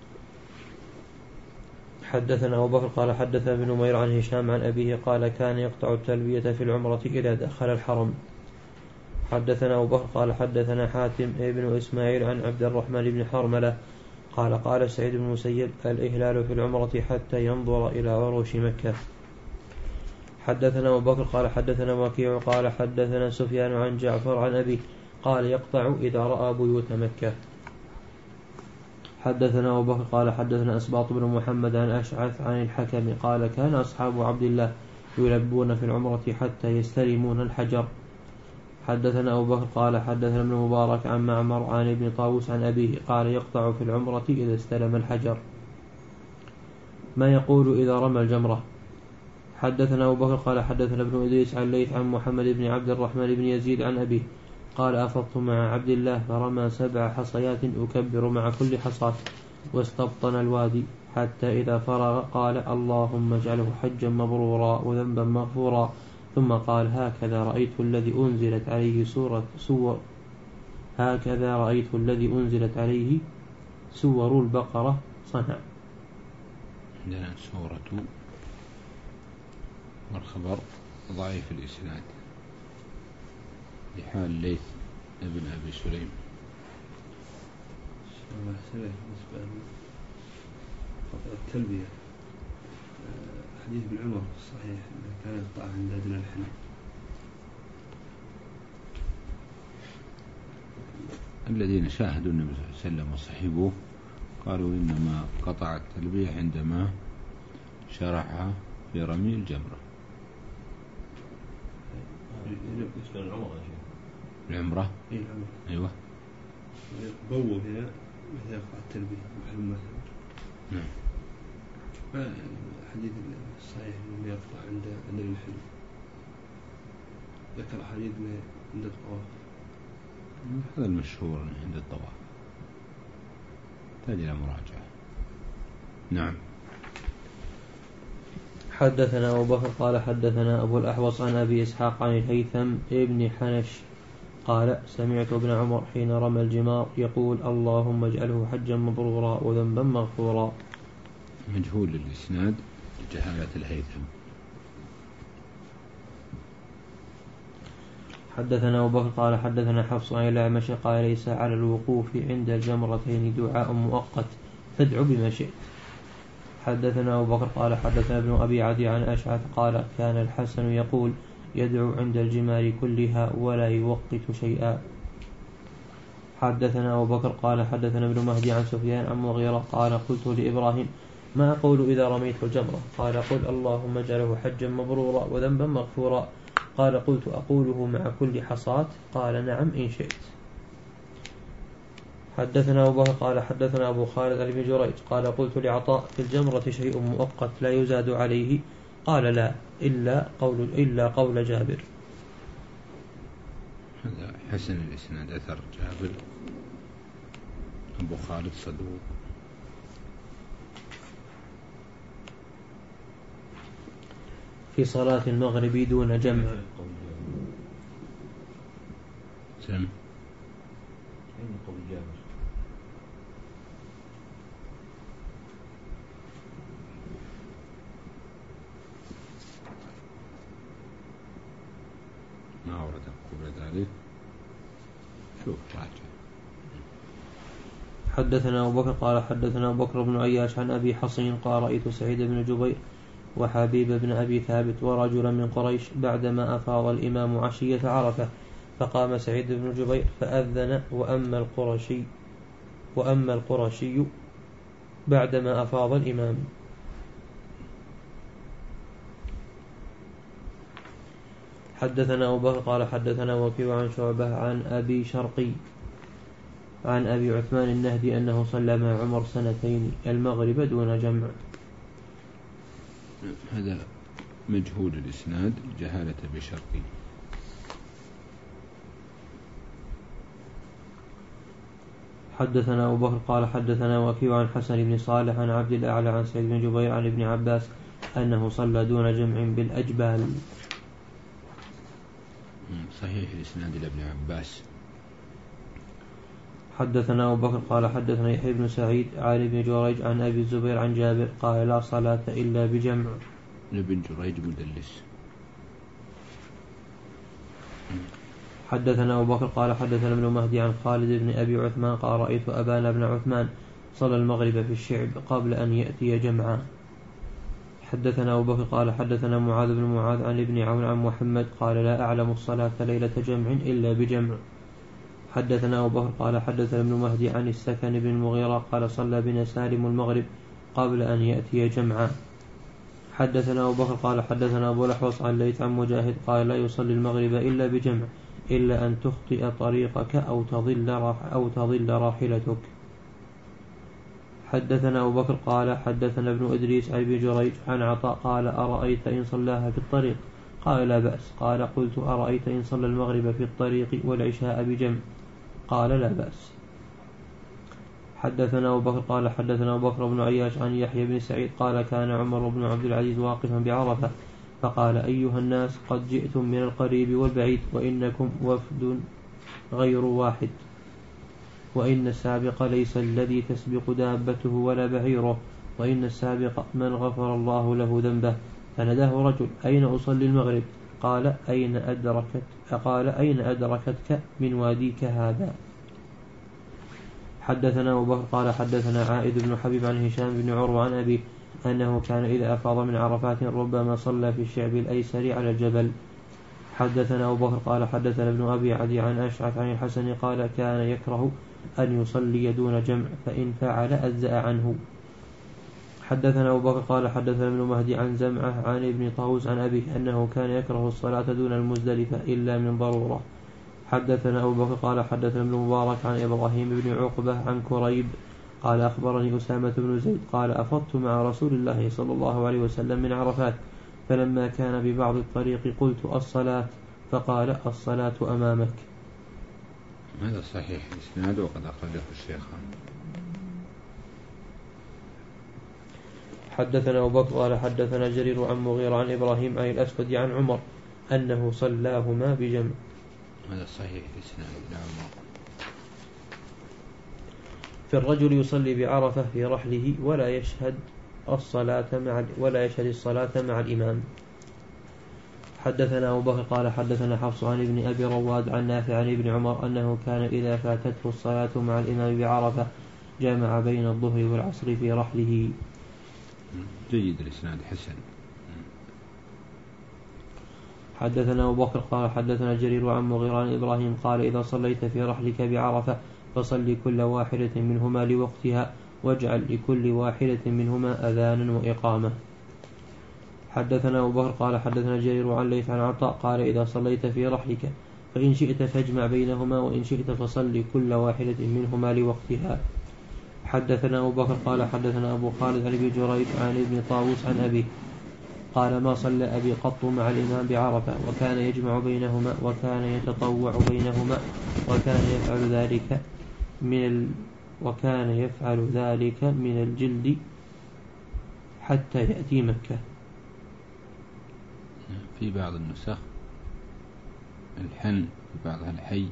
حدثنا أبو بكر قال حدث ابن نمير عن هشام عن أبيه قال كان يقطع التلبية في العمرة إذا دخل الحرم. حدثنا أبو بكر قال حدثنا حاتم ابن إسماعيل عن عبد الرحمن بن حرملة قال قال سعيد بن المسيب الإهلال في العمرة حتى ينظر إلى عروش مكة. حدثنا أبو بكر قال حدثنا وكيع قال حدثنا سفيان عن جعفر عن أبيه قال يقطع إذا رأى بيوت مكة. حدثنا أبو بكر قال حدثنا أسباط بن محمد عن أشعث عن الحكم قال كان أصحاب عبد الله يلبون في العمرة حتى يستلمون الحجر. حدثنا أبو بكر قال حدثنا ابن مبارك عن معمر عن ابن طاووس عن أبيه قال يقطع في العمرة إذا استلم الحجر. ما يقول إذا رمى الجمرة. حدثنا أبو بكر قال حدثنا ابن إدريس عن ليث عن محمد بن عبد الرحمن بن يزيد عن أبيه قال أفضت مع عبد الله فرمى سبع حصيات أكبر مع كل حصاة واستبطن الوادي حتى إذا فرغ قال اللهم اجعله حجا مبرورا وذنبا مغفورا ثم قال هكذا رأيت الذي أنزلت عليه سورة سور هكذا رأيت الذي أنزلت عليه سور البقرة صنع. عندنا سورة والخبر ضعيف الإسناد لحال ليث ابن أبي سليم. التلبية حديث ابن عمر صحيح كان يقطع عند أدنى الحل. الذين شاهدوا النبي صلى الله عليه وسلم وصحبوه قالوا إنما قطع التلبية عندما شرعها في رمي الجمرة. العمرة أيوة بوب هنا مثل يقطع التلبية محل مثلا. نعم. الحديث الصحيح اللي يقطع عند عند الحل ذكر حديث عند الطواف. هذا المشهور عند الطواف تحتاج إلى مراجعة. نعم. حدثنا أبو بكر قال حدثنا أبو الأحوص عن أبي إسحاق عن الهيثم ابن حنش قال سمعت ابن عمر حين رمى الجمار يقول اللهم اجعله حجا مبرورا وذنبا مغفورا. مجهول للإسناد جهالة الهيثم. حدثنا أبو بكر قال حدثنا حفص عن الأعمش قال ليس على الوقوف عند الجمرتين دعاء مؤقت فادع بما شئت. حدثنا أبو بكر قال حدثنا ابن أبي عدي عن أشعث قال كان الحسن يقول يدعو عند الجمار كلها ولا يوقت شيئا. حدثنا أبو بكر قال حدثنا ابن مهدي عن سفيان عن مغيرة قال قلت لإبراهيم ما أقول إذا رميت الجمرة قال قل اللهم اجعله حجا مبرورا وذنبا مغفورا قال قلت أقوله مع كل حصاة قال نعم إن شئت. حدثنا أبو بكر قال حدثنا أبو خالد عن ابن جريج قال قلت لعطاء في الجمرة شيء مؤقت لا يزاد عليه؟ قال لا إلا قول, إلا قول جابر. هذا حسن الإسناد أثر جابر. أبو خالد صدوق. في صلاة المغرب دون جمع. سم قول جابر. ما ورد قبل ذلك. شوف راجع. حدثنا أبو بكر قال حدثنا أبو بكر بن عياش عن أبي حصين قال رأيت سعيد بن جبير وحبيب بن أبي ثابت ورجلا من قريش بعدما أفاض الإمام عشية عرفة، فقام سعيد بن جبير فأذن وأما القرشي وأما القرشي بعدما أفاض الإمام. حدثنا أبو بكر قال حدثنا وكيع عن شعبة عن أبي شرقي عن أبي عثمان النهدي أنه صلى مع عمر سنتين المغرب دون جمع. هذا مجهول الإسناد جهالة بشرقي. حدثنا أبو بكر قال حدثنا وكيع عن حسن بن صالح عن عبد الأعلى عن سعيد بن جبير عن ابن عباس أنه صلى دون جمع بالأجبال. صحيح الإسناد لابن عباس. حدثنا أبو بكر قال حدثنا يحيى بن سعيد عن ابن جريج عن أبي الزبير عن جابر قال لا صلاة إلا بجمع. ابن جريج مدلس. حدثنا أبو بكر قال حدثنا ابن مهدي عن خالد بن أبي عثمان قال رأيت أبان بن عثمان صلى المغرب في الشعب قبل أن يأتي جمعا. حدثنا أبو بكر قال حدثنا معاذ بن معاذ عن ابن عون عن محمد قال لا أعلم الصلاة ليلة جمع إلا بجمع. حدثنا أبو بكر قال حدثنا ابن مهدي عن السكن بن المغيرة قال صلى بنا سالم المغرب قبل أن يأتي جمعا. حدثنا أبو بكر قال حدثنا أبو الأحوص عن ليث عن مجاهد قال لا يصلي المغرب إلا بجمع إلا أن تخطئ طريقك أو تضل أو تضل راحلتك. حدثنا أبو بكر قال حدثنا ابن إدريس عن ابن جريج عن عطاء قال أرأيت إن صلاها في الطريق؟ قال لا بأس. قال قلت أرأيت إن صلى المغرب في الطريق والعشاء بجمع؟ قال لا بأس. حدثنا أبو بكر قال حدثنا أبو بكر بن عياش عن يحيى بن سعيد قال كان عمر بن عبد العزيز واقفا بعرفة فقال أيها الناس قد جئتم من القريب والبعيد وإنكم وفد غير واحد، وإن السابق ليس الذي تسبق دابته ولا بعيره، وإن السابق من غفر الله له ذنبه. فنداه رجل أين أصلي المغرب؟ قال أين أدركت قال أين أدركتك من واديك هذا؟ حدثنا أبو بكر قال حدثنا عائد بن حبيب عن هشام بن عروة عن أبيه أنه كان إذا أفاض من عرفات ربما صلى في الشعب الأيسر على الجبل. حدثنا أبو بكر قال حدثنا ابن أبي عدي عن أشعث عن الحسن قال كان يكره أن يصلي دون جمع فإن فعل أجزأ عنه. حدثنا أبو بكر قال حدثنا ابن مهدي عن زمعة عن ابن طاووس عن أبيه أنه كان يكره الصلاة دون المزدلفة إلا من ضرورة. حدثنا أبو بكر قال حدثنا ابن مبارك عن إبراهيم بن عقبة عن كريب قال أخبرني أسامة بن زيد قال أفضت مع رسول الله صلى الله عليه وسلم من عرفات فلما كان ببعض الطريق قلت الصلاة فقال الصلاة أمامك. هذا صحيح الإسناد وقد أخرجه الشيخان. حدثنا أبو بكر قال حدثنا جرير عن مغيرة عن إبراهيم عن الأسود عن عمر أنه صلاهما بجمع. هذا صحيح الإسناد لعمر. في الرجل يصلي بعرفة في رحله ولا يشهد الصلاة مع ولا يشهد الصلاة مع الإمام. حدثنا أبو بكر قال حدثنا حفص عن ابن أبي رواد عن نافع عن ابن عمر أنه كان إذا فاتته الصلاة مع الإمام بعرفة جمع بين الظهر والعصر في رحله. جيد الإسناد حسن. حدثنا أبو بكر قال حدثنا جرير عن مغيرة عن إبراهيم قال إذا صليت في رحلك بعرفة فصل كل واحدة منهما لوقتها واجعل لكل واحدة منهما أذانا وإقامة. حدثنا أبو بكر قال حدثنا جرير عن ليث عن عطاء قال إذا صليت في رحلك فإن شئت فاجمع بينهما وإن شئت فصل كل واحدة منهما لوقتها. حدثنا أبو بكر قال حدثنا أبو خالد عن أبي جريج عن ابن طاووس عن أبيه قال ما صلى أبي قط مع الإمام بعرفة وكان يجمع بينهما وكان يتطوع بينهما وكان يفعل ذلك من ال... وكان يفعل ذلك من الجلد حتى يأتي مكة. في بعض النسخ الحن في بعضها الحي.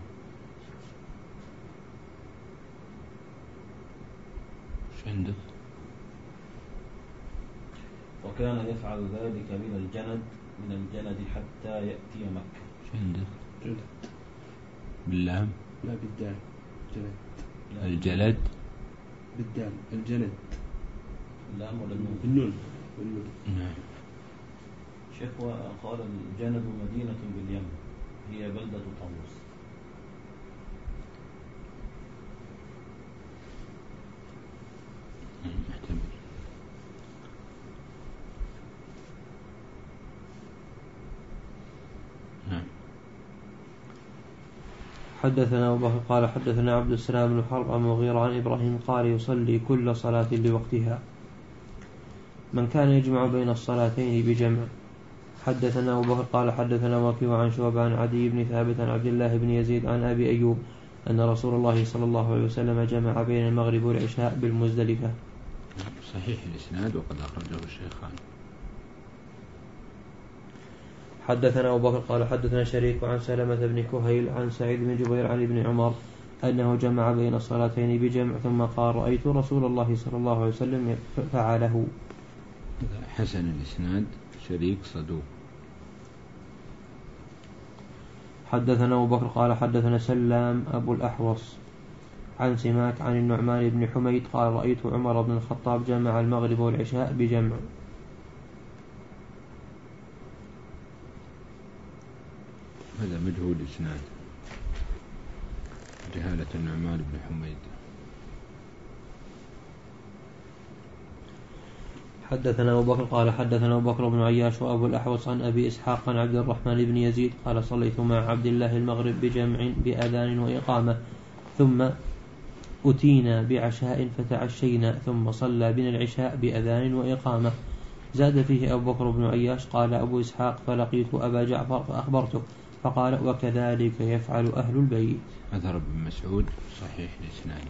وش عندك؟ وكان يفعل ذلك من الجند من الجند حتى يأتي مكة. وش عندك؟ جلد باللام؟ لا بالدال. جلد. الجلد بالدال. الجلد اللام ولا النون؟ بالنون. بالنون. نعم. شيخ قال الجند مدينة باليمن هي بلدة طاووس. احتمل. نعم. حدثنا أبو بكر قال حدثنا عبد السلام بن حرب عن مغيرة عن إبراهيم قال يصلي كل صلاة لوقتها من كان يجمع بين الصلاتين بجمع. حدثنا أبو بكر قال حدثنا وكيع عن شعبة عن عدي بن ثابت عن عبد الله بن يزيد عن أبي أيوب أن رسول الله صلى الله عليه وسلم جمع بين المغرب والعشاء بالمزدلفة. صحيح الإسناد وقد أخرجه الشيخان. حدثنا أبو بكر قال حدثنا شريك عن سلمة بن كهيل عن سعيد بن جبير عن ابن عمر أنه جمع بين الصلاتين بجمع ثم قال رأيت رسول الله صلى الله عليه وسلم فعله. حسن الإسناد شريك صدوق. حدثنا أبو بكر قال حدثنا سلام أبو الأحوص عن سماك عن النعمان بن حميد قال رأيت عمر بن الخطاب جمع المغرب والعشاء بجمع. هذا مجهول إسناد جهالة النعمان بن حميد. حدثنا أبو بكر قال حدثنا أبو بكر بن عياش وأبو الأحوص عن أبي إسحاق عن عبد الرحمن بن يزيد قال صليت مع عبد الله المغرب بجمع بأذان وإقامة ثم أتينا بعشاء فتعشينا ثم صلى بنا العشاء بأذان وإقامة. زاد فيه أبو بكر بن عياش قال أبو إسحاق فلقيت أبا جعفر فأخبرته فقال وكذلك يفعل أهل البيت. أثر ابن مسعود صحيح الإسناد.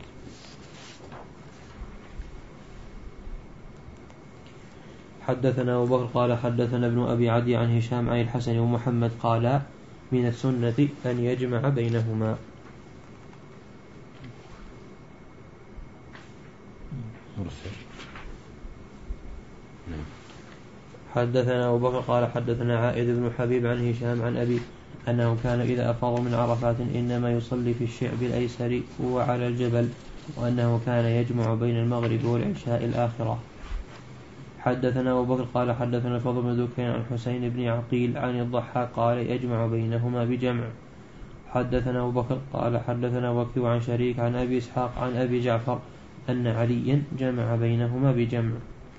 حدثنا أبو بكر قال حدثنا ابن أبي عدي عن هشام عن الحسن ومحمد قال من السنة أن يجمع بينهما. مرسل. نعم. حدثنا أبو بكر قال حدثنا عائد بن حبيب عن هشام عن أبي أنه كان إذا أفاض من عرفات إنما يصلي في الشعب الأيسر وعلى الجبل وأنه كان يجمع بين المغرب والعشاء الآخرة. حدثنا أبو بكر قال حدثنا الفضل بن ذكين عن حسين بن عقيل عن الضحاك قال يجمع بينهما بجمع. حدثنا أبو بكر قال حدثنا وكيع عن شريك عن أبي إسحاق عن أبي جعفر أن عليا جمع بينهما بجمع.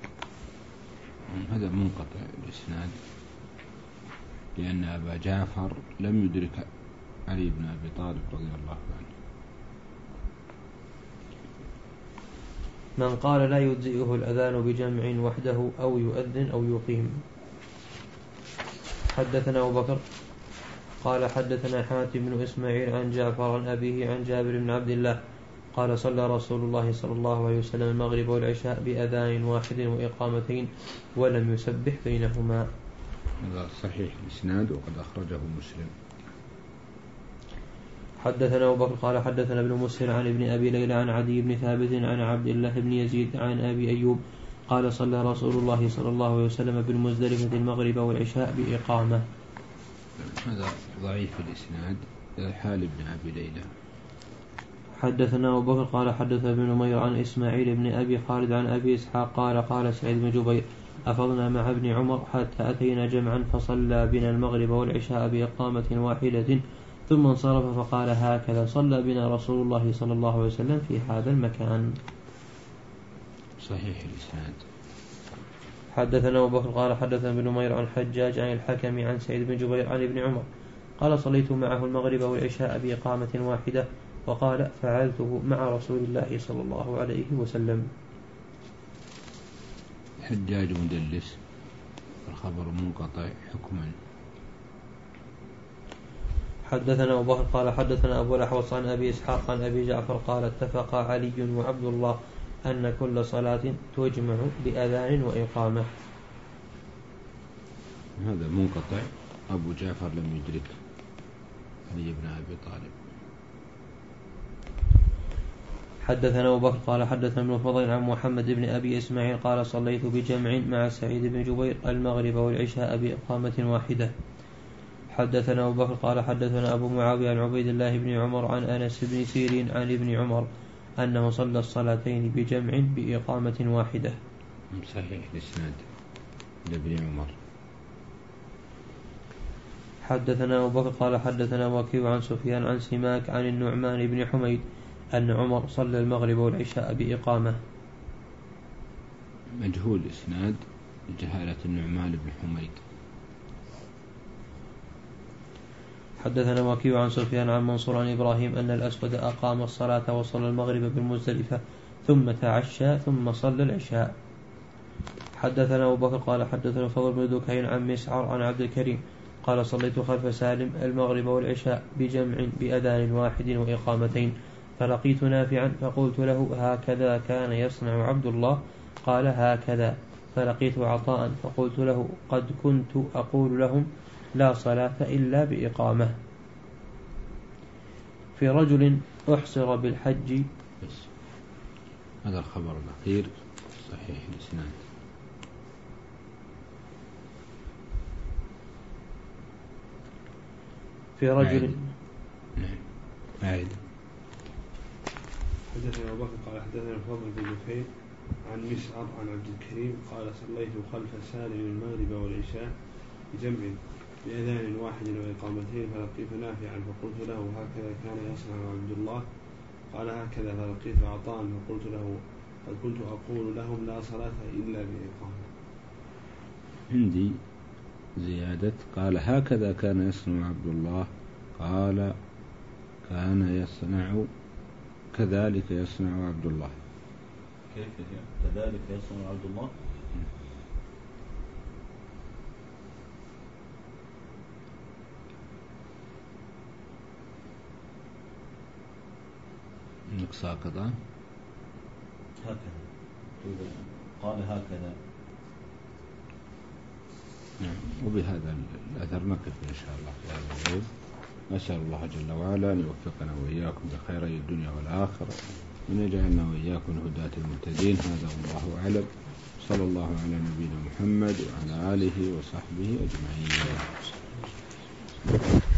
هذا منقطع الإسناد لأن أبا جعفر لم يدرك علي بن أبي طالب رضي الله عنه. من قال لا يجزئه الأذان بجمع وحده أو يؤذن أو يقيم. حدثنا أبو بكر قال حدثنا حاتم بن إسماعيل عن جعفر عن أبيه عن جابر بن عبد الله قال صلى رسول الله صلى الله عليه وسلم المغرب والعشاء بأذان واحد وإقامتين ولم يسبح بينهما. هذا صحيح الإسناد وقد أخرجه مسلم. حدثنا أبو بكر قال حدثنا ابن مسهر عن ابن أبي ليلى عن عدي بن ثابت عن عبد الله بن يزيد عن أبي أيوب قال صلى رسول الله صلى الله عليه وسلم بالمزدلفة المغرب والعشاء بإقامة. هذا ضعيف الإسناد حال ابن أبي ليلى. حدثنا أبو بكر قال حدث ابن نمير عن إسماعيل بن أبي خالد عن أبي إسحاق قال قال سعيد بن جبير أفضنا مع ابن عمر حتى أتينا جمعا فصلى بنا المغرب والعشاء بإقامة واحدة ثم انصرف فقال هكذا صلى بنا رسول الله صلى الله عليه وسلم في هذا المكان. صحيح الإسناد. حدثنا أبو بكر قال حدثنا ابن نمير عن حجاج عن الحكم عن سعيد بن جبير عن ابن عمر قال صليت معه المغرب والعشاء بإقامة واحدة. وقال فعلته مع رسول الله صلى الله عليه وسلم. حجاج مدلس الخبر منقطع حكما. حدثنا أبو بكر قال حدثنا أبو الأحوص عن أبي إسحاق عن أبي جعفر قال اتفق علي وعبد الله أن كل صلاة تجمع بأذان وإقامة. هذا منقطع، أبو جعفر لم يدرك علي بن أبي طالب. حدثنا أبو بكر قال حدثنا ابن الفضيل عن محمد بن أبي إسماعيل قال صليت بجمع مع سعيد بن جبير المغرب والعشاء بإقامة واحدة. حدثنا أبو بكر قال حدثنا أبو معاوية عن عبيد الله بن عمر عن أنس بن سيرين عن ابن عمر أنه صلى الصلاتين بجمع بإقامة واحدة. صحيح الإسناد لابن عمر. حدثنا أبو بكر قال حدثنا وكيع عن سفيان عن سماك عن النعمان بن حميد أن عمر صلى المغرب والعشاء بإقامة. مجهول إسناد جهالة النعمان بن حميد. حدثنا وكيع عن سفيان عن منصور عن إبراهيم أن الأسود أقام الصلاة وصلى المغرب بالمزدلفة ثم تعشى ثم صلى العشاء. حدثنا أبو بكر قال حدثنا فضل بن دكين عن مسعر عن عبد الكريم قال صليت خلف سالم المغرب والعشاء بجمع بأذان واحد وإقامتين فلقيت نافعا فقلت له هكذا كان يصنع عبد الله؟ قال هكذا. فلقيت عطاء فقلت له قد كنت أقول لهم لا صلاة إلا بإقامة. في رجل أحصر بالحج. بس هذا الخبر الأخير صحيح الإسناد. في رجل نعم عائد. حدثنا أبو بكر قال حدثنا الفضل بن دكين عن مسعر عن عبد الكريم قال صليت خلف سالم المغرب والعشاء بجمع بأذان واحد وإقامتين فلقيت نافعا فقلت له هكذا كان يصنع عبد الله؟ قال هكذا. فلقيت عطاء فقلت له قد كنت أقول لهم لا صلاة إلا بإقامة. عندي زيادة قال هكذا كان يصنع عبد الله، قال كان يصنع كذلك يصنع عبد الله. كيف كذلك يصنع عبد الله؟ انك ساقطة هكذا قال هكذا. نعم. وبهذا الأثر نقف إن شاء الله في هذا اليوم. نسأل الله جل وعلا أن يوفقنا وإياكم بخيري الدنيا والآخرة وأن يجعلنا وإياكم الهداة المهتدين. هذا والله أعلم. صلى الله على نبينا محمد وعلى آله وصحبه أجمعين.